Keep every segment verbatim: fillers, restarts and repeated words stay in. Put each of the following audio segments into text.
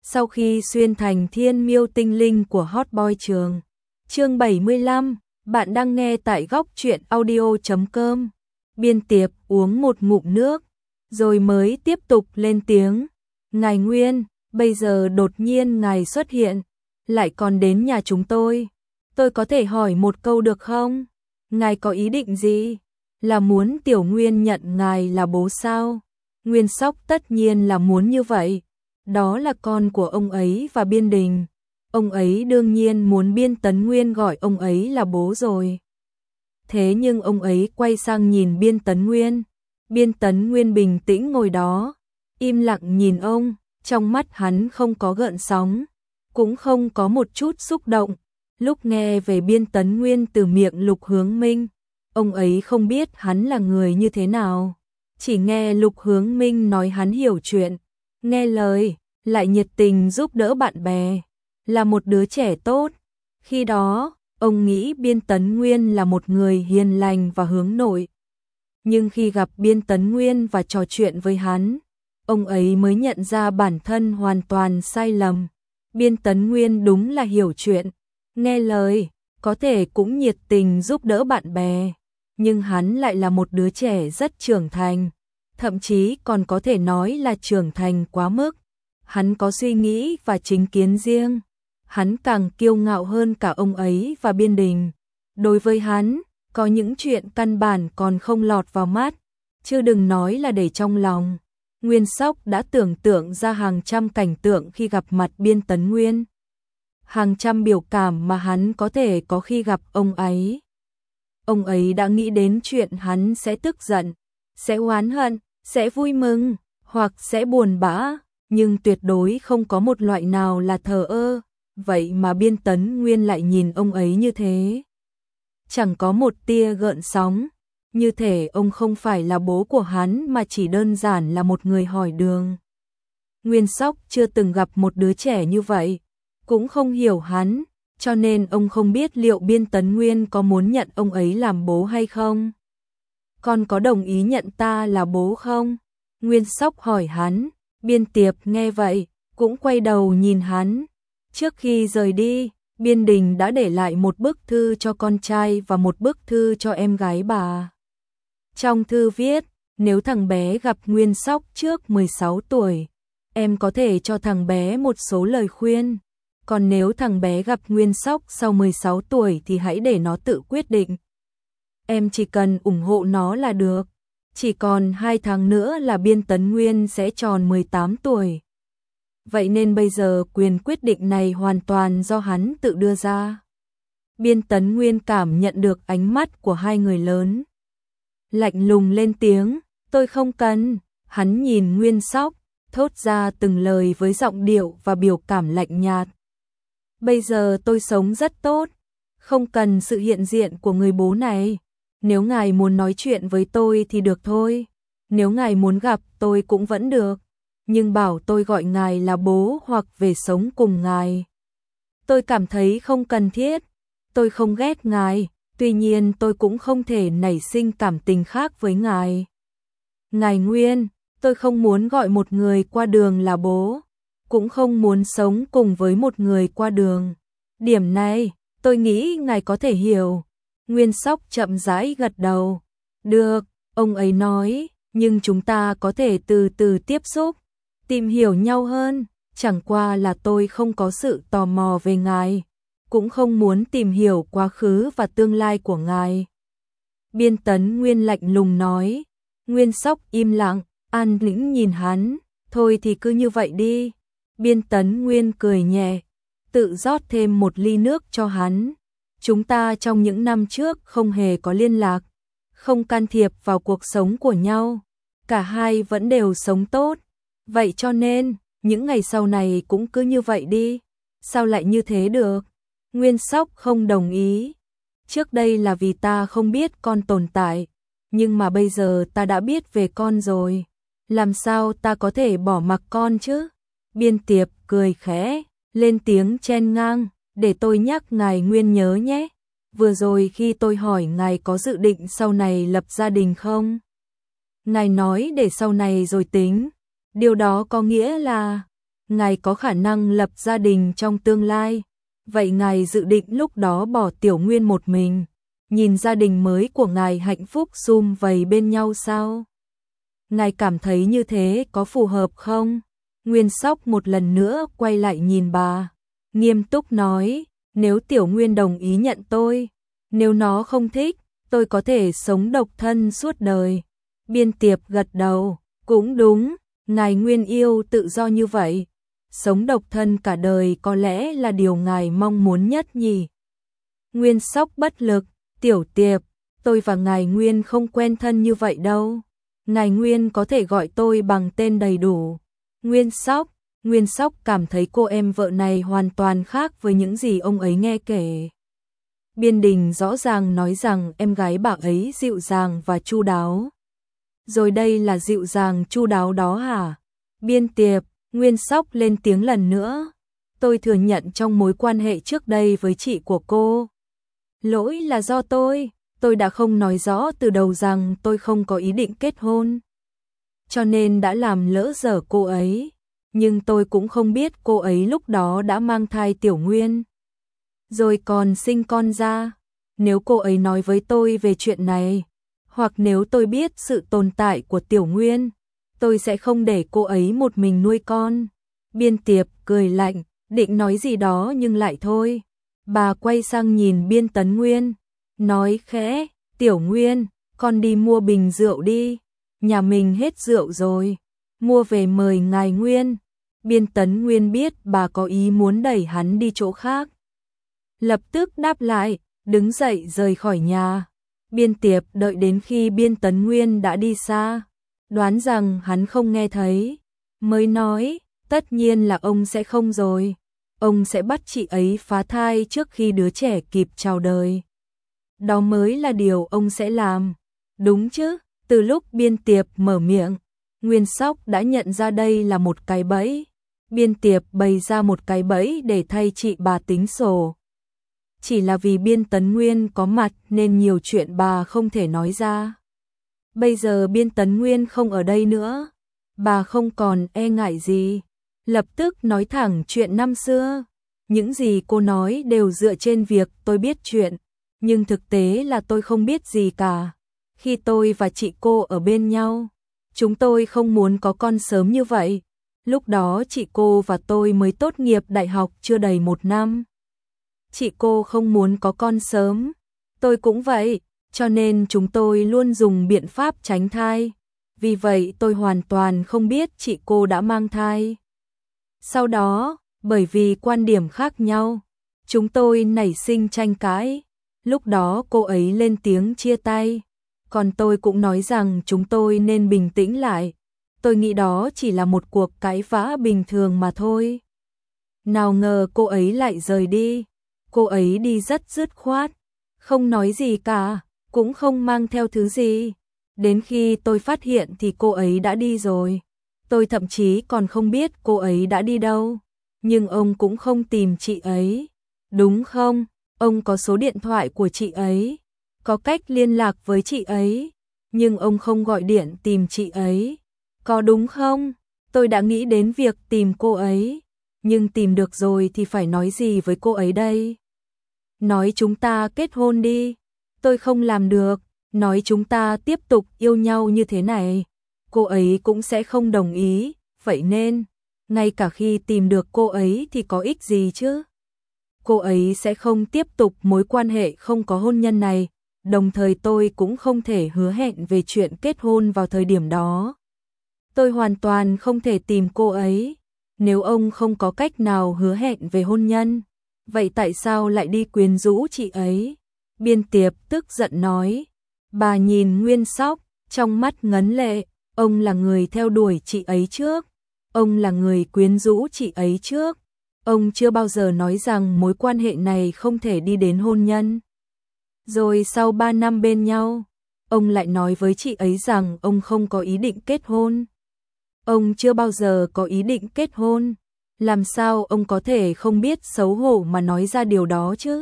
Sau khi xuyên thành thiên miêu tinh linh của Hot Boy Trường. Chương bảy mươi lăm, bạn đang nghe tại góc truyện audio chấm com. Biên Tiệp uống một ngụm nước, rồi mới tiếp tục lên tiếng. Ngài Nguyên, bây giờ đột nhiên ngài xuất hiện, lại còn đến nhà chúng tôi. Tôi có thể hỏi một câu được không? Ngài có ý định gì? Là muốn Tiểu Nguyên nhận ngài là bố sao? Nguyên Sóc tất nhiên là muốn như vậy. Đó là con của ông ấy và Biên Đình. Ông ấy đương nhiên muốn Biên Tấn Nguyên gọi ông ấy là bố rồi. Thế nhưng ông ấy quay sang nhìn Biên Tấn Nguyên. Biên Tấn Nguyên bình tĩnh ngồi đó, im lặng nhìn ông, trong mắt hắn không có gợn sóng, cũng không có một chút xúc động. Lúc nghe về Biên Tấn Nguyên từ miệng Lục Hướng Minh, ông ấy không biết hắn là người như thế nào. Chỉ nghe Lục Hướng Minh nói hắn hiểu chuyện, nghe lời, lại nhiệt tình giúp đỡ bạn bè, là một đứa trẻ tốt. Khi đó, ông nghĩ Biên Tấn Nguyên là một người hiền lành và hướng nội. Nhưng khi gặp Biên Tấn Nguyên và trò chuyện với hắn, ông ấy mới nhận ra bản thân hoàn toàn sai lầm. Biên Tấn Nguyên đúng là hiểu chuyện, nghe lời, có thể cũng nhiệt tình giúp đỡ bạn bè, nhưng hắn lại là một đứa trẻ rất trưởng thành, thậm chí còn có thể nói là trưởng thành quá mức. Hắn có suy nghĩ và chính kiến riêng, hắn càng kiêu ngạo hơn cả ông ấy và Biên Đình. Đối với hắn, có những chuyện căn bản còn không lọt vào mắt, chứ đừng nói là để trong lòng. Nguyên Sóc đã tưởng tượng ra hàng trăm cảnh tượng khi gặp mặt Biên Tấn Nguyên, hàng trăm biểu cảm mà hắn có thể có khi gặp ông ấy. Ông ấy đã nghĩ đến chuyện hắn sẽ tức giận, sẽ oán hận, sẽ vui mừng, hoặc sẽ buồn bã, nhưng tuyệt đối không có một loại nào là thờ ơ. Vậy mà Biên Tấn Nguyên lại nhìn ông ấy như thế, chẳng có một tia gợn sóng, như thể ông không phải là bố của hắn mà chỉ đơn giản là một người hỏi đường. Nguyên Sóc chưa từng gặp một đứa trẻ như vậy, cũng không hiểu hắn, cho nên ông không biết liệu Biên Tấn Nguyên có muốn nhận ông ấy làm bố hay không. Con có đồng ý nhận ta là bố không? Nguyên Sóc hỏi hắn. Biên Tiệp nghe vậy, cũng quay đầu nhìn hắn. Trước khi rời đi, Biên Đình đã để lại một bức thư cho con trai và một bức thư cho em gái bà. Trong thư viết, nếu thằng bé gặp Nguyên Sóc trước mười sáu tuổi, em có thể cho thằng bé một số lời khuyên. Còn nếu thằng bé gặp Nguyên Sóc sau mười sáu tuổi thì hãy để nó tự quyết định. Em chỉ cần ủng hộ nó là được. Chỉ còn hai tháng nữa là Biên Tấn Nguyên sẽ tròn mười tám tuổi. Vậy nên bây giờ quyền quyết định này hoàn toàn do hắn tự đưa ra. Biên Tấn Nguyên cảm nhận được ánh mắt của hai người lớn, lạnh lùng lên tiếng, tôi không cần. Hắn nhìn Nguyên Sóc, thốt ra từng lời với giọng điệu và biểu cảm lạnh nhạt. Bây giờ tôi sống rất tốt, không cần sự hiện diện của người bố này. Nếu ngài muốn nói chuyện với tôi thì được thôi, nếu ngài muốn gặp tôi cũng vẫn được, nhưng bảo tôi gọi ngài là bố hoặc về sống cùng ngài, tôi cảm thấy không cần thiết. Tôi không ghét ngài, tuy nhiên tôi cũng không thể nảy sinh cảm tình khác với ngài. Ngài Nguyên, tôi không muốn gọi một người qua đường là bố, cũng không muốn sống cùng với một người qua đường. Điểm này, tôi nghĩ ngài có thể hiểu. Nguyên Sóc chậm rãi gật đầu. Được, ông ấy nói, nhưng chúng ta có thể từ từ tiếp xúc, tìm hiểu nhau hơn. Chẳng qua là tôi không có sự tò mò về ngài, cũng không muốn tìm hiểu quá khứ và tương lai của ngài. Biên Tấn Nguyên lạnh lùng nói. Nguyên Sóc im lặng, an tĩnh nhìn hắn. Thôi thì cứ như vậy đi. Biên Tấn Nguyên cười nhẹ, tự rót thêm một ly nước cho hắn. Chúng ta trong những năm trước không hề có liên lạc, không can thiệp vào cuộc sống của nhau, cả hai vẫn đều sống tốt. Vậy cho nên, những ngày sau này cũng cứ như vậy đi. Sao lại như thế được? Nguyên Sóc không đồng ý. Trước đây là vì ta không biết con tồn tại, nhưng mà bây giờ ta đã biết về con rồi. Làm sao ta có thể bỏ mặc con chứ? Biên Tiệp cười khẽ, lên tiếng chen ngang. Để tôi nhắc ngài Nguyên nhớ nhé, vừa rồi khi tôi hỏi ngài có dự định sau này lập gia đình không? Ngài nói để sau này rồi tính, điều đó có nghĩa là ngài có khả năng lập gia đình trong tương lai. Vậy ngài dự định lúc đó bỏ Tiểu Nguyên một mình, nhìn gia đình mới của ngài hạnh phúc sum vầy bên nhau sao? Ngài cảm thấy như thế có phù hợp không? Nguyên Sóc một lần nữa quay lại nhìn bà, nghiêm túc nói, nếu Tiểu Nguyên đồng ý nhận tôi, nếu nó không thích, tôi có thể sống độc thân suốt đời. Biên Tiệp gật đầu, cũng đúng, ngài Nguyên yêu tự do như vậy. Sống độc thân cả đời có lẽ là điều ngài mong muốn nhất nhỉ. Nguyên Sóc bất lực, Tiểu Tiệp, tôi và ngài Nguyên không quen thân như vậy đâu. Ngài Nguyên có thể gọi tôi bằng tên đầy đủ. Nguyên Sóc, Nguyên Sóc cảm thấy cô em vợ này hoàn toàn khác với những gì ông ấy nghe kể. Biên Đình rõ ràng nói rằng em gái bà ấy dịu dàng và chu đáo. Rồi đây là dịu dàng chu đáo đó hả? Biên Tiệp, Nguyên Sóc lên tiếng lần nữa. Tôi thừa nhận trong mối quan hệ trước đây với chị của cô. Lỗi là do tôi, tôi đã không nói rõ từ đầu rằng tôi không có ý định kết hôn. Cho nên đã làm lỡ dở cô ấy. Nhưng tôi cũng không biết cô ấy lúc đó đã mang thai Tiểu Nguyên. Rồi còn sinh con ra. Nếu cô ấy nói với tôi về chuyện này, hoặc nếu tôi biết sự tồn tại của Tiểu Nguyên, tôi sẽ không để cô ấy một mình nuôi con. Biên Tiệp cười lạnh, định nói gì đó nhưng lại thôi. Bà quay sang nhìn Biên Tấn Nguyên, nói khẽ, Tiểu Nguyên, con đi mua bình rượu đi, nhà mình hết rượu rồi, mua về mời ngài Nguyên. Biên Tấn Nguyên biết bà có ý muốn đẩy hắn đi chỗ khác. Lập tức đáp lại, đứng dậy rời khỏi nhà. Biên Tiệp đợi đến khi Biên Tấn Nguyên đã đi xa, đoán rằng hắn không nghe thấy, mới nói, tất nhiên là ông sẽ không rồi. Ông sẽ bắt chị ấy phá thai trước khi đứa trẻ kịp chào đời. Đó mới là điều ông sẽ làm. Đúng chứ? Từ lúc Biên Tiệp mở miệng, Nguyên Sóc đã nhận ra đây là một cái bẫy. Biên Tiệp bày ra một cái bẫy để thay chị bà tính sổ. Chỉ là vì Biên Tấn Nguyên có mặt nên nhiều chuyện bà không thể nói ra. Bây giờ Biên Tấn Nguyên không ở đây nữa, bà không còn e ngại gì. Lập tức nói thẳng chuyện năm xưa. Những gì cô nói đều dựa trên việc tôi biết chuyện, nhưng thực tế là tôi không biết gì cả. Khi tôi và chị cô ở bên nhau, chúng tôi không muốn có con sớm như vậy. Lúc đó chị cô và tôi mới tốt nghiệp đại học chưa đầy một năm. Chị cô không muốn có con sớm, tôi cũng vậy, cho nên chúng tôi luôn dùng biện pháp tránh thai. Vì vậy tôi hoàn toàn không biết chị cô đã mang thai. Sau đó, bởi vì quan điểm khác nhau, chúng tôi nảy sinh tranh cãi. Lúc đó cô ấy lên tiếng chia tay, còn tôi cũng nói rằng chúng tôi nên bình tĩnh lại. Tôi nghĩ đó chỉ là một cuộc cãi vã bình thường mà thôi. Nào ngờ cô ấy lại rời đi. Cô ấy đi rất dứt khoát, không nói gì cả, cũng không mang theo thứ gì. Đến khi tôi phát hiện thì cô ấy đã đi rồi. Tôi thậm chí còn không biết cô ấy đã đi đâu. Nhưng ông cũng không tìm chị ấy, đúng không? Ông có số điện thoại của chị ấy, có cách liên lạc với chị ấy, nhưng ông không gọi điện tìm chị ấy, có đúng không? Tôi đã nghĩ đến việc tìm cô ấy, nhưng tìm được rồi thì phải nói gì với cô ấy đây? Nói chúng ta kết hôn đi, tôi không làm được. Nói chúng ta tiếp tục yêu nhau như thế này, cô ấy cũng sẽ không đồng ý. Vậy nên, ngay cả khi tìm được cô ấy thì có ích gì chứ? Cô ấy sẽ không tiếp tục mối quan hệ không có hôn nhân này, đồng thời tôi cũng không thể hứa hẹn về chuyện kết hôn vào thời điểm đó. Tôi hoàn toàn không thể tìm cô ấy. Nếu ông không có cách nào hứa hẹn về hôn nhân, vậy tại sao lại đi quyến rũ chị ấy? Biên Tiệp tức giận nói. Bà nhìn Nguyên Sóc, trong mắt ngấn lệ, ông là người theo đuổi chị ấy trước, ông là người quyến rũ chị ấy trước, ông chưa bao giờ nói rằng mối quan hệ này không thể đi đến hôn nhân. Rồi sau ba năm bên nhau, ông lại nói với chị ấy rằng ông không có ý định kết hôn. Ông chưa bao giờ có ý định kết hôn, làm sao ông có thể không biết xấu hổ mà nói ra điều đó chứ?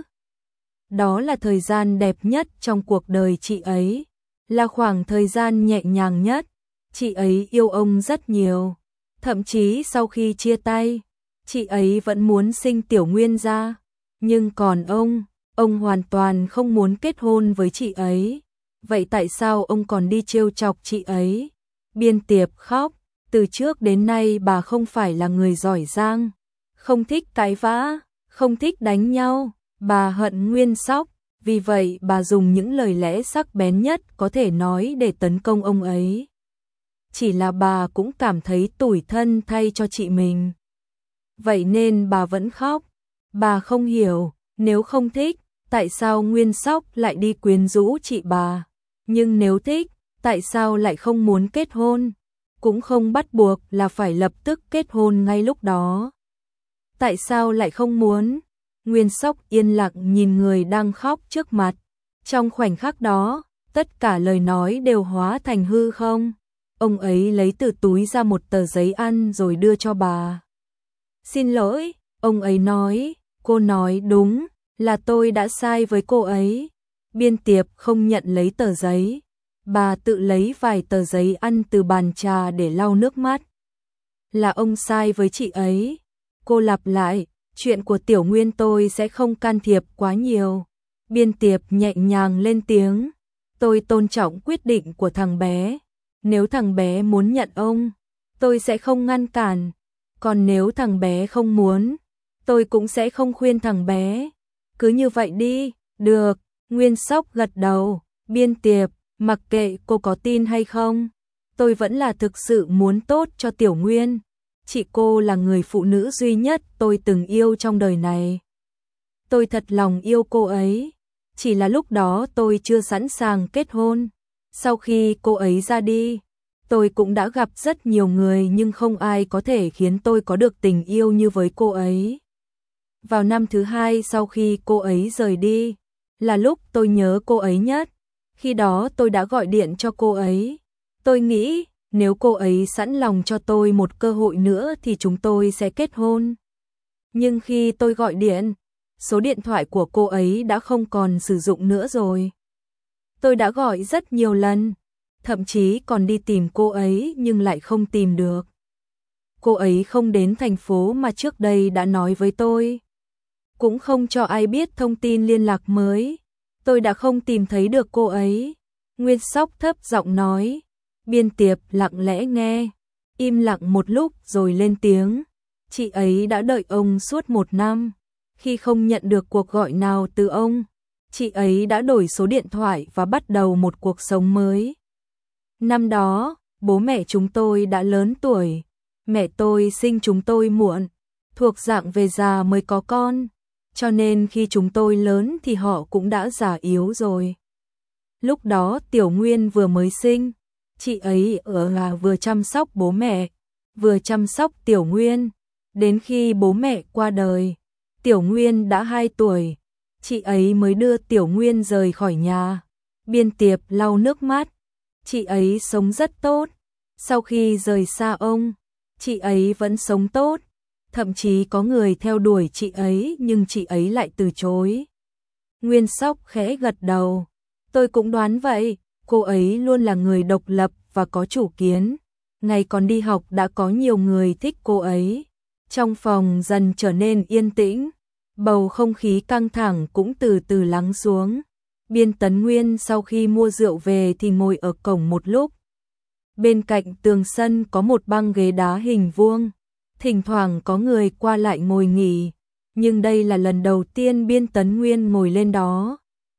Đó là thời gian đẹp nhất trong cuộc đời chị ấy, là khoảng thời gian nhẹ nhàng nhất, chị ấy yêu ông rất nhiều. Thậm chí sau khi chia tay, chị ấy vẫn muốn sinh Tiểu Nguyên ra. Nhưng còn ông, ông hoàn toàn không muốn kết hôn với chị ấy. Vậy tại sao ông còn đi trêu chọc chị ấy? Biên Tiệp khóc, từ trước đến nay bà không phải là người giỏi giang, không thích cãi vã, không thích đánh nhau, bà hận Nguyên Sóc, vì vậy bà dùng những lời lẽ sắc bén nhất có thể nói để tấn công ông ấy. Chỉ là bà cũng cảm thấy tủi thân thay cho chị mình. Vậy nên bà vẫn khóc. Bà không hiểu, nếu không thích, tại sao Nguyên Sóc lại đi quyến rũ chị bà? Nhưng nếu thích, tại sao lại không muốn kết hôn? Cũng không bắt buộc là phải lập tức kết hôn ngay lúc đó. Tại sao lại không muốn? Nguyên Sóc yên lặng nhìn người đang khóc trước mặt. Trong khoảnh khắc đó, tất cả lời nói đều hóa thành hư không. Ông ấy lấy từ túi ra một tờ giấy ăn rồi đưa cho bà. Xin lỗi, ông ấy nói, cô nói đúng, là tôi đã sai với cô ấy. Biên Tiệp không nhận lấy tờ giấy. Bà tự lấy vài tờ giấy ăn từ bàn trà để lau nước mắt. Là ông sai với chị ấy. Cô lặp lại, chuyện của Tiểu Nguyên tôi sẽ không can thiệp quá nhiều. Biên Tiệp nhẹ nhàng lên tiếng. Tôi tôn trọng quyết định của thằng bé. Nếu thằng bé muốn nhận ông, tôi sẽ không ngăn cản. Còn nếu thằng bé không muốn, tôi cũng sẽ không khuyên thằng bé. Cứ như vậy đi, được. Nguyên Sóc gật đầu. Biên Tiệp, mặc kệ cô có tin hay không, tôi vẫn là thực sự muốn tốt cho Tiểu Nguyên. Chị cô là người phụ nữ duy nhất tôi từng yêu trong đời này. Tôi thật lòng yêu cô ấy. Chỉ là lúc đó tôi chưa sẵn sàng kết hôn. Sau khi cô ấy ra đi, tôi cũng đã gặp rất nhiều người nhưng không ai có thể khiến tôi có được tình yêu như với cô ấy. Vào năm thứ hai sau khi cô ấy rời đi, là lúc tôi nhớ cô ấy nhất. Khi đó tôi đã gọi điện cho cô ấy. Tôi nghĩ nếu cô ấy sẵn lòng cho tôi một cơ hội nữa thì chúng tôi sẽ kết hôn. Nhưng khi tôi gọi điện, số điện thoại của cô ấy đã không còn sử dụng nữa rồi. Tôi đã gọi rất nhiều lần, thậm chí còn đi tìm cô ấy nhưng lại không tìm được. Cô ấy không đến thành phố mà trước đây đã nói với tôi. Cũng không cho ai biết thông tin liên lạc mới. Tôi đã không tìm thấy được cô ấy. Nguyên Sóc thấp giọng nói. Biên Tiệp lặng lẽ nghe, im lặng một lúc rồi lên tiếng. Chị ấy đã đợi ông suốt một năm. Khi không nhận được cuộc gọi nào từ ông, chị ấy đã đổi số điện thoại và bắt đầu một cuộc sống mới. Năm đó, bố mẹ chúng tôi đã lớn tuổi. Mẹ tôi sinh chúng tôi muộn, thuộc dạng về già mới có con. Cho nên khi chúng tôi lớn thì họ cũng đã già yếu rồi. Lúc đó Tiểu Nguyên vừa mới sinh. Chị ấy ở là vừa chăm sóc bố mẹ, vừa chăm sóc Tiểu Nguyên. Đến khi bố mẹ qua đời, Tiểu Nguyên đã hai tuổi. Chị ấy mới đưa Tiểu Nguyên rời khỏi nhà. Biên Tiệp lau nước mắt. Chị ấy sống rất tốt. Sau khi rời xa ông, chị ấy vẫn sống tốt. Thậm chí có người theo đuổi chị ấy nhưng chị ấy lại từ chối. Nguyên Sóc khẽ gật đầu. Tôi cũng đoán vậy, cô ấy luôn là người độc lập và có chủ kiến. Ngày còn đi học đã có nhiều người thích cô ấy. Trong phòng dần trở nên yên tĩnh, bầu không khí căng thẳng cũng từ từ lắng xuống. Biên Tấn Nguyên sau khi mua rượu về thì ngồi ở cổng một lúc. Bên cạnh tường sân có một băng ghế đá hình vuông. Thỉnh thoảng có người qua lại ngồi nghỉ, nhưng đây là lần đầu tiên Biên Tấn Nguyên ngồi lên đó.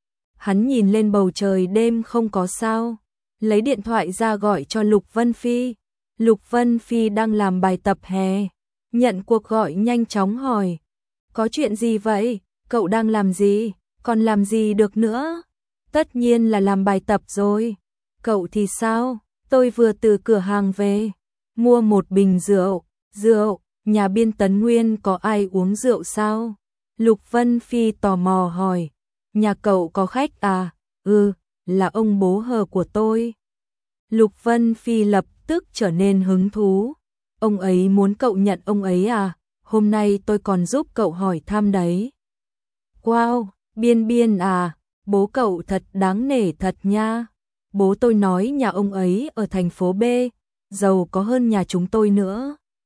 Hắn nhìn lên bầu trời đêm không có sao, lấy điện thoại ra gọi cho Lục Vân Phi. Lục Vân Phi đang làm bài tập hè, nhận cuộc gọi nhanh chóng hỏi. Có chuyện gì vậy? Cậu đang làm gì? Còn làm gì được nữa? Tất nhiên là làm bài tập rồi. Cậu thì sao? Tôi vừa từ cửa hàng về, mua một bình rượu. Rượu, nhà Biên Tấn Nguyên có ai uống rượu sao? Lục Vân Phi tò mò hỏi. Nhà cậu có khách à? Ừ, là ông bố hờ của tôi. Lục Vân Phi lập tức trở nên hứng thú. Ông ấy muốn cậu nhận ông ấy à? Hôm nay tôi còn giúp cậu hỏi thăm đấy. Wow, Biên Biên à, bố cậu thật đáng nể thật nha. Bố tôi nói nhà ông ấy ở thành phố B, giàu có hơn nhà chúng tôi nữa.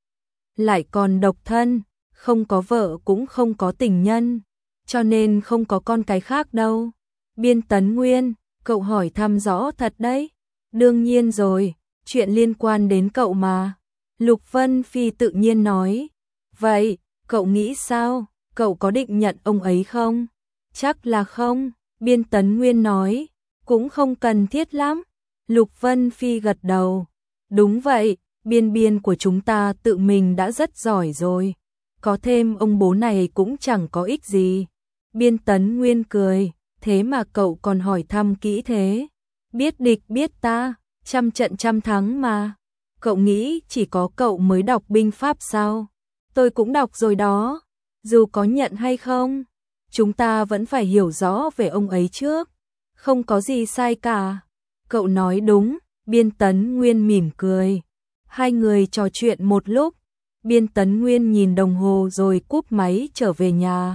lại còn độc thân, không có vợ cũng không có tình nhân, cho nên không có con cái khác đâu. Biên Tấn Nguyên, cậu hỏi thăm rõ thật đấy. Đương nhiên rồi, chuyện liên quan đến cậu mà. Lục Vân Phi tự nhiên nói. Vậy, cậu nghĩ sao? Cậu có định nhận ông ấy không? Chắc là không, Biên Tấn Nguyên nói. Cũng không cần thiết lắm. Lục Vân Phi gật đầu. Đúng vậy, Biên Biên của chúng ta tự mình đã rất giỏi rồi. Có thêm ông bố này cũng chẳng có ích gì. Biên Tấn Nguyên cười. Thế mà cậu còn hỏi thăm kỹ thế. Biết địch biết ta, trăm trận trăm thắng mà. Cậu nghĩ chỉ có cậu mới đọc binh pháp sao? Tôi cũng đọc rồi đó. Dù có nhận hay không, chúng ta vẫn phải hiểu rõ về ông ấy trước. Không có gì sai cả. Cậu nói đúng, Biên Tấn Nguyên mỉm cười. Hai người trò chuyện một lúc. Biên Tấn Nguyên nhìn đồng hồ rồi cúp máy trở về nhà.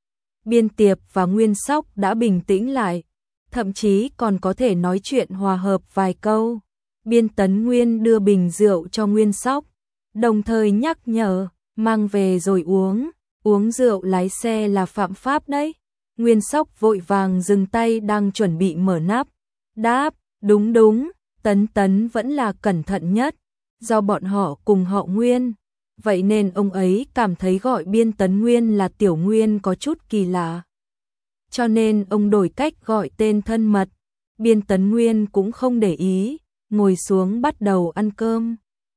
Biên Tiệp và Nguyên Sóc đã bình tĩnh lại, thậm chí còn có thể nói chuyện hòa hợp vài câu. Biên Tấn Nguyên đưa bình rượu cho Nguyên Sóc, đồng thời nhắc nhở, mang về rồi uống, uống rượu lái xe là phạm pháp đấy. Nguyên Sóc vội vàng dừng tay đang chuẩn bị mở nắp, đáp, đúng đúng, Tấn Tấn vẫn là cẩn thận nhất, do bọn họ cùng họ Nguyên. Vậy nên ông ấy cảm thấy gọi Biên Tấn Nguyên là Tiểu Nguyên có chút kỳ lạ. Cho nên ông đổi cách gọi tên thân mật. Biên Tấn Nguyên cũng không để ý, ngồi xuống bắt đầu ăn cơm.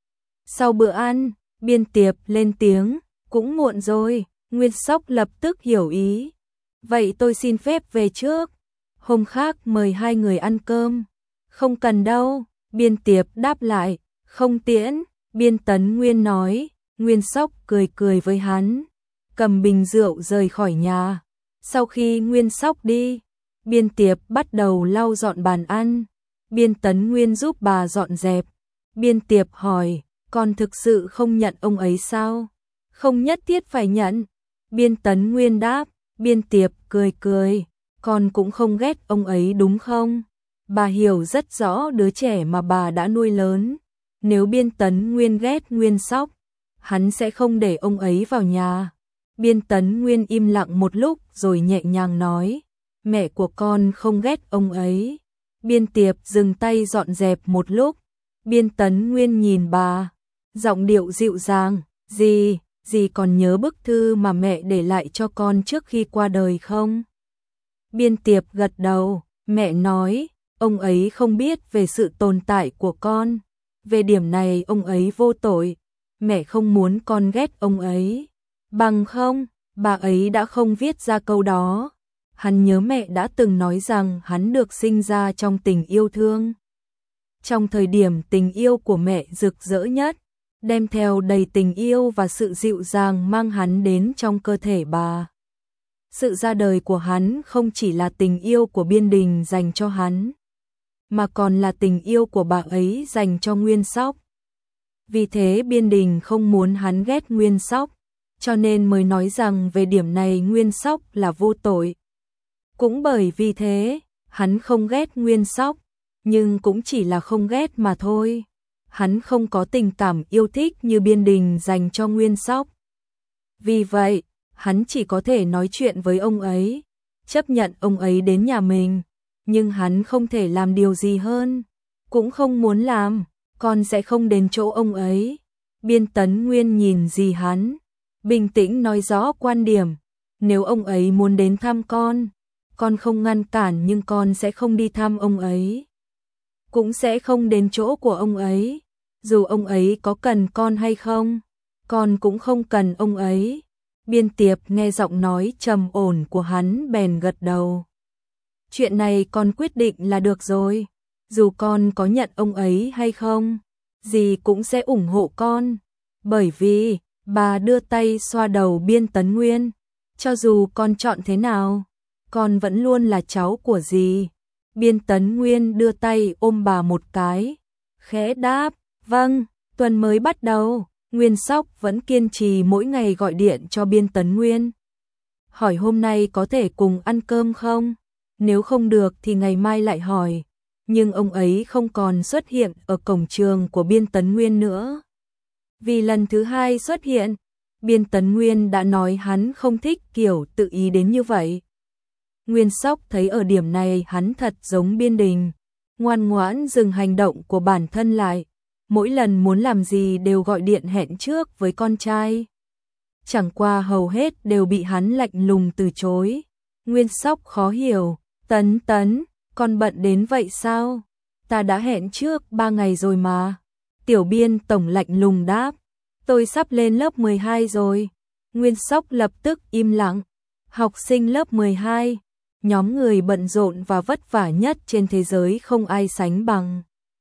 Sau bữa ăn, Biên Tiệp lên tiếng, cũng muộn rồi. Nguyên Sóc lập tức hiểu ý. Vậy tôi xin phép về trước. Hôm khác mời hai người ăn cơm. Không cần đâu, Biên Tiệp đáp lại, không tiễn. Biên Tấn Nguyên nói. Nguyên Sóc cười cười với hắn, cầm bình rượu rời khỏi nhà. Sau khi Nguyên Sóc đi, Biên Tiệp bắt đầu lau dọn bàn ăn. Biên Tấn Nguyên giúp bà dọn dẹp. Biên Tiệp hỏi, con thực sự không nhận ông ấy sao? Không nhất thiết phải nhận. Biên Tấn Nguyên đáp. Biên Tiệp cười cười, con cũng không ghét ông ấy đúng không? Bà hiểu rất rõ đứa trẻ mà bà đã nuôi lớn. Nếu Biên Tấn Nguyên ghét Nguyên Sóc, hắn sẽ không để ông ấy vào nhà. Biên Tấn Nguyên im lặng một lúc rồi nhẹ nhàng nói, mẹ của con không ghét ông ấy. Biên Tiệp dừng tay dọn dẹp một lúc. Biên Tấn Nguyên nhìn bà, giọng điệu dịu dàng, dì, dì còn nhớ bức thư mà mẹ để lại cho con trước khi qua đời không? Biên Tiệp gật đầu, mẹ nói, ông ấy không biết về sự tồn tại của con. Về điểm này ông ấy vô tội. Mẹ không muốn con ghét ông ấy. Bằng không, bà ấy đã không viết ra câu đó. Hắn nhớ mẹ đã từng nói rằng hắn được sinh ra trong tình yêu thương. Trong thời điểm tình yêu của mẹ rực rỡ nhất, đem theo đầy tình yêu và sự dịu dàng mang hắn đến trong cơ thể bà. Sự ra đời của hắn không chỉ là tình yêu của Biên Đình dành cho hắn, mà còn là tình yêu của bà ấy dành cho Nguyên Sóc. Vì thế Biên Đình không muốn hắn ghét Nguyên Sóc, cho nên mới nói rằng về điểm này Nguyên Sóc là vô tội. Cũng bởi vì thế, hắn không ghét Nguyên Sóc, nhưng cũng chỉ là không ghét mà thôi. Hắn không có tình cảm yêu thích như Biên Đình dành cho Nguyên Sóc. Vì vậy, hắn chỉ có thể nói chuyện với ông ấy, chấp nhận ông ấy đến nhà mình, nhưng hắn không thể làm điều gì hơn, cũng không muốn làm. Con sẽ không đến chỗ ông ấy. Biên Tấn Nguyên nhìn dì hắn, bình tĩnh nói rõ quan điểm. Nếu ông ấy muốn đến thăm con, con không ngăn cản, nhưng con sẽ không đi thăm ông ấy. Cũng sẽ không đến chỗ của ông ấy. Dù ông ấy có cần con hay không, con cũng không cần ông ấy. Biên Tiệp nghe giọng nói trầm ổn của hắn bèn gật đầu. Chuyện này con quyết định là được rồi. Dù con có nhận ông ấy hay không, dì cũng sẽ ủng hộ con. Bởi vì, bà đưa tay xoa đầu Biên Tấn Nguyên. Cho dù con chọn thế nào, con vẫn luôn là cháu của dì. Biên Tấn Nguyên đưa tay ôm bà một cái, khẽ đáp, vâng. Tuần mới bắt đầu, Nguyên Sóc vẫn kiên trì mỗi ngày gọi điện cho Biên Tấn Nguyên. Hỏi hôm nay có thể cùng ăn cơm không? Nếu không được thì ngày mai lại hỏi. Nhưng ông ấy không còn xuất hiện ở cổng trường của Biên Tấn Nguyên nữa. Vì lần thứ hai xuất hiện, Biên Tấn Nguyên đã nói hắn không thích kiểu tự ý đến như vậy. Nguyên Sóc thấy ở điểm này hắn thật giống Biên Đình, ngoan ngoãn dừng hành động của bản thân lại, mỗi lần muốn làm gì đều gọi điện hẹn trước với con trai. Chẳng qua hầu hết đều bị hắn lạnh lùng từ chối. Nguyên Sóc khó hiểu, Tấn Tấn, con bận đến vậy sao? Ta đã hẹn trước ba ngày rồi mà. Tiểu Biên tổng lạnh lùng đáp, tôi sắp lên lớp mười hai rồi. Nguyên Sóc lập tức im lặng, học sinh lớp mười hai, nhóm người bận rộn và vất vả nhất trên thế giới không ai sánh bằng.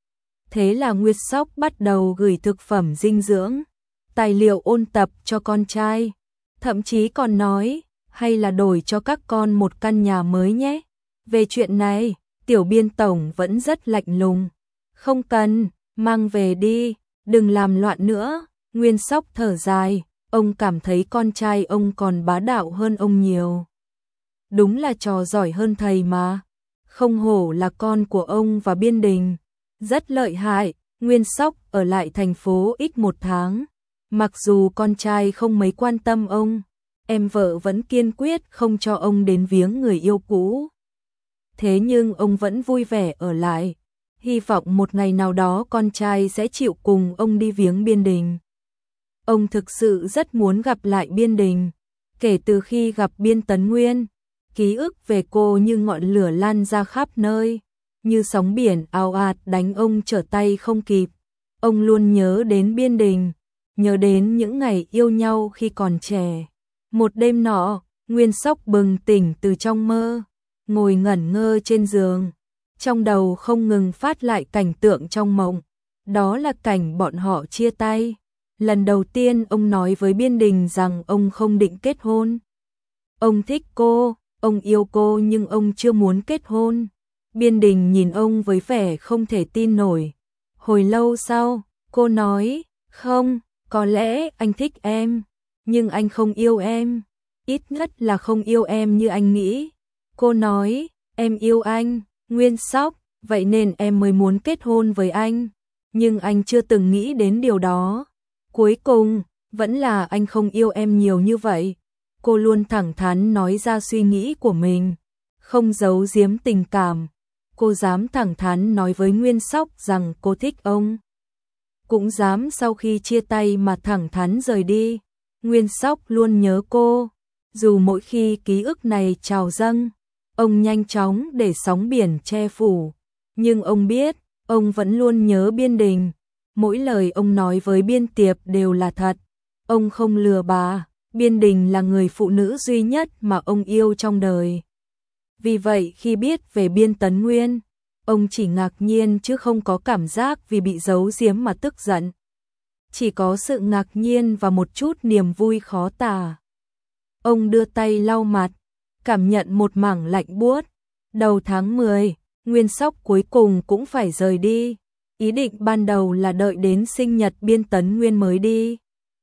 Thế là Nguyên Sóc bắt đầu gửi thực phẩm dinh dưỡng, tài liệu ôn tập cho con trai, thậm chí còn nói, hay là đổi cho các con một căn nhà mới nhé. Về chuyện này, Tiểu Biên tổng vẫn rất lạnh lùng, không cần, mang về đi, đừng làm loạn nữa. Nguyên Sóc thở dài, ông cảm thấy con trai ông còn bá đạo hơn ông nhiều. Đúng là trò giỏi hơn thầy mà, không hổ là con của ông và Biên Đình, rất lợi hại. Nguyên Sóc ở lại thành phố ít một tháng, mặc dù con trai không mấy quan tâm ông, em vợ vẫn kiên quyết không cho ông đến viếng người yêu cũ. Thế nhưng ông vẫn vui vẻ ở lại, hy vọng một ngày nào đó con trai sẽ chịu cùng ông đi viếng Biên Đình. Ông thực sự rất muốn gặp lại Biên Đình, kể từ khi gặp Biên Tấn Nguyên, ký ức về cô như ngọn lửa lan ra khắp nơi, như sóng biển ào ạt đánh ông trở tay không kịp. Ông luôn nhớ đến Biên Đình, nhớ đến những ngày yêu nhau khi còn trẻ. Một đêm nọ, Nguyên Sóc bừng tỉnh từ trong mơ, ngồi ngẩn ngơ trên giường, trong đầu không ngừng phát lại cảnh tượng trong mộng, đó là cảnh bọn họ chia tay. Lần đầu tiên ông nói với Biên Đình rằng ông không định kết hôn. Ông thích cô, ông yêu cô nhưng ông chưa muốn kết hôn. Biên Đình nhìn ông với vẻ không thể tin nổi. Hồi lâu sau, cô nói, không, có lẽ anh thích em, nhưng anh không yêu em, ít nhất là không yêu em như anh nghĩ. Cô nói, em yêu anh, Nguyên Sóc, vậy nên em mới muốn kết hôn với anh, nhưng anh chưa từng nghĩ đến điều đó. Cuối cùng, vẫn là anh không yêu em nhiều như vậy. Cô luôn thẳng thắn nói ra suy nghĩ của mình, không giấu giếm tình cảm. Cô dám thẳng thắn nói với Nguyên Sóc rằng cô thích ông, cũng dám sau khi chia tay mà thẳng thắn rời đi. Nguyên Sóc luôn nhớ cô, dù mỗi khi ký ức này trào dâng, ông nhanh chóng để sóng biển che phủ, nhưng ông biết, ông vẫn luôn nhớ Biên Đình. Mỗi lời ông nói với Biên Tiệp đều là thật, ông không lừa bà. Biên Đình là người phụ nữ duy nhất mà ông yêu trong đời. Vì vậy khi biết về Biên Tấn Nguyên, ông chỉ ngạc nhiên chứ không có cảm giác vì bị giấu giếm mà tức giận. Chỉ có sự ngạc nhiên và một chút niềm vui khó tả. Ông đưa tay lau mặt, cảm nhận một mảng lạnh buốt. Đầu tháng mười, Nguyên Sóc cuối cùng cũng phải rời đi. Ý định ban đầu là đợi đến sinh nhật Biên Tấn Nguyên mới đi.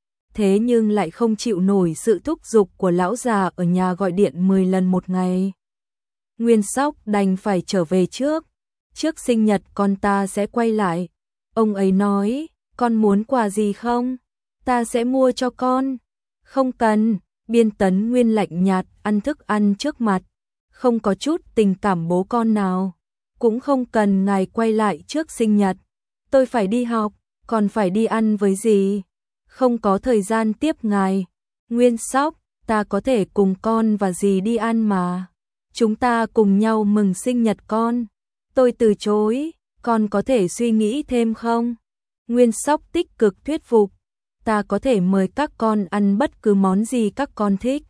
Thế nhưng lại không chịu nổi sự thúc giục của lão già ở nhà gọi điện mười lần một ngày. Nguyên Sóc đành phải trở về trước. Trước sinh nhật con ta sẽ quay lại. Ông ấy nói, con muốn quà gì không? Ta sẽ mua cho con. Không cần, Biên Tấn Nguyên lạnh nhạt ăn thức ăn trước mặt. Không có chút tình cảm bố con nào. Cũng không cần ngài quay lại trước sinh nhật. Tôi phải đi học, còn phải đi ăn với gì? Không có thời gian tiếp ngài. Nguyên Sóc, ta có thể cùng con và dì đi ăn mà. Chúng ta cùng nhau mừng sinh nhật con. Tôi từ chối, con có thể suy nghĩ thêm không? Nguyên Sóc tích cực thuyết phục. Ta có thể mời các con ăn bất cứ món gì các con thích.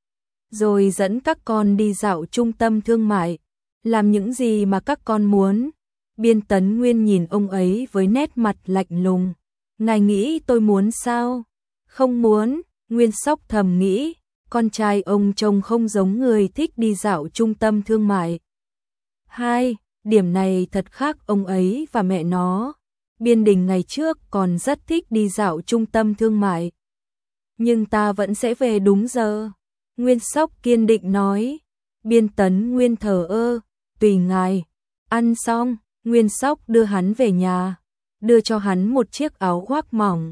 Rồi dẫn các con đi dạo trung tâm thương mại. Làm những gì mà các con muốn. Biên Tấn Nguyên nhìn ông ấy với nét mặt lạnh lùng. Ngài nghĩ tôi muốn sao? Không muốn, Nguyên Sóc thầm nghĩ, con trai ông trông không giống người thích đi dạo trung tâm thương mại. Hai, điểm này thật khác ông ấy và mẹ nó. Biên Đình ngày trước còn rất thích đi dạo trung tâm thương mại. Nhưng ta vẫn sẽ về đúng giờ. Nguyên Sóc kiên định nói. Biên Tấn Nguyên thờ ơ, tùy ngài. Ăn xong, Nguyên Sóc đưa hắn về nhà, đưa cho hắn một chiếc áo khoác mỏng.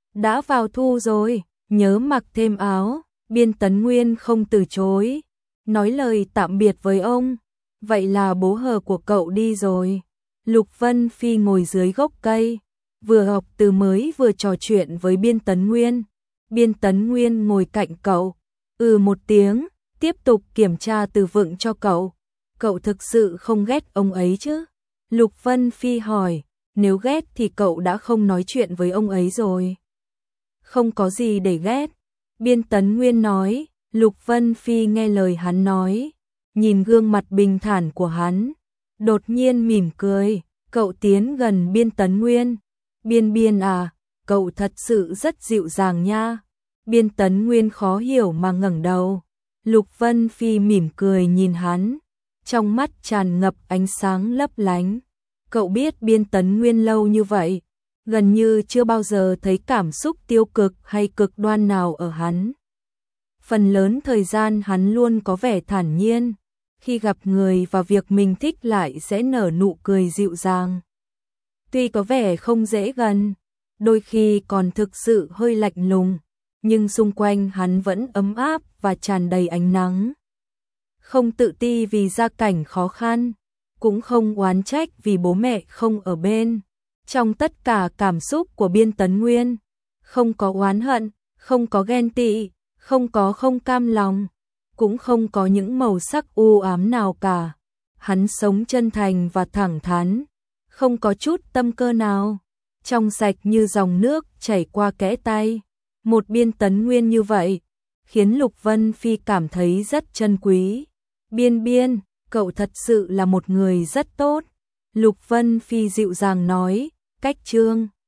đã vào thu rồi, nhớ mặc thêm áo. Biên Tấn Nguyên không từ chối, nói lời tạm biệt với ông. Vậy là bố hờ của cậu đi rồi. Lục Vân Phi ngồi dưới gốc cây, vừa học từ mới vừa trò chuyện với Biên Tấn Nguyên. Biên Tấn Nguyên ngồi cạnh cậu, ừ một tiếng, tiếp tục kiểm tra từ vựng cho cậu. Cậu thực sự không ghét ông ấy chứ? Lục Vân Phi hỏi, nếu ghét thì cậu đã không nói chuyện với ông ấy rồi. Không có gì để ghét. Biên Tấn Nguyên nói. Lục Vân Phi nghe lời hắn nói, nhìn gương mặt bình thản của hắn, đột nhiên mỉm cười. Cậu tiến gần Biên Tấn Nguyên. Biên Biên à, cậu thật sự rất dịu dàng nha. Biên Tấn Nguyên khó hiểu mà ngẩng đầu. Lục Vân Phi mỉm cười nhìn hắn, trong mắt tràn ngập ánh sáng lấp lánh. Cậu biết Biên Tấn Nguyên lâu như vậy, gần như chưa bao giờ thấy cảm xúc tiêu cực hay cực đoan nào ở hắn. Phần lớn thời gian hắn luôn có vẻ thản nhiên, khi gặp người và việc mình thích lại sẽ nở nụ cười dịu dàng. Tuy có vẻ không dễ gần, đôi khi còn thực sự hơi lạnh lùng, nhưng xung quanh hắn vẫn ấm áp và tràn đầy ánh nắng. Không tự ti vì gia cảnh khó khăn, cũng không oán trách vì bố mẹ không ở bên. Trong tất cả cảm xúc của Biên Tấn Nguyên, không có oán hận, không có ghen tị, không có không cam lòng, cũng không có những màu sắc u ám nào cả. Hắn sống chân thành và thẳng thắn, không có chút tâm cơ nào, trong sạch như dòng nước chảy qua kẽ tay. Một Biên Tấn Nguyên như vậy, khiến Lục Vân Phi cảm thấy rất trân quý. Biên Biên, cậu thật sự là một người rất tốt. Lục Vân Phi dịu dàng nói, cách Trương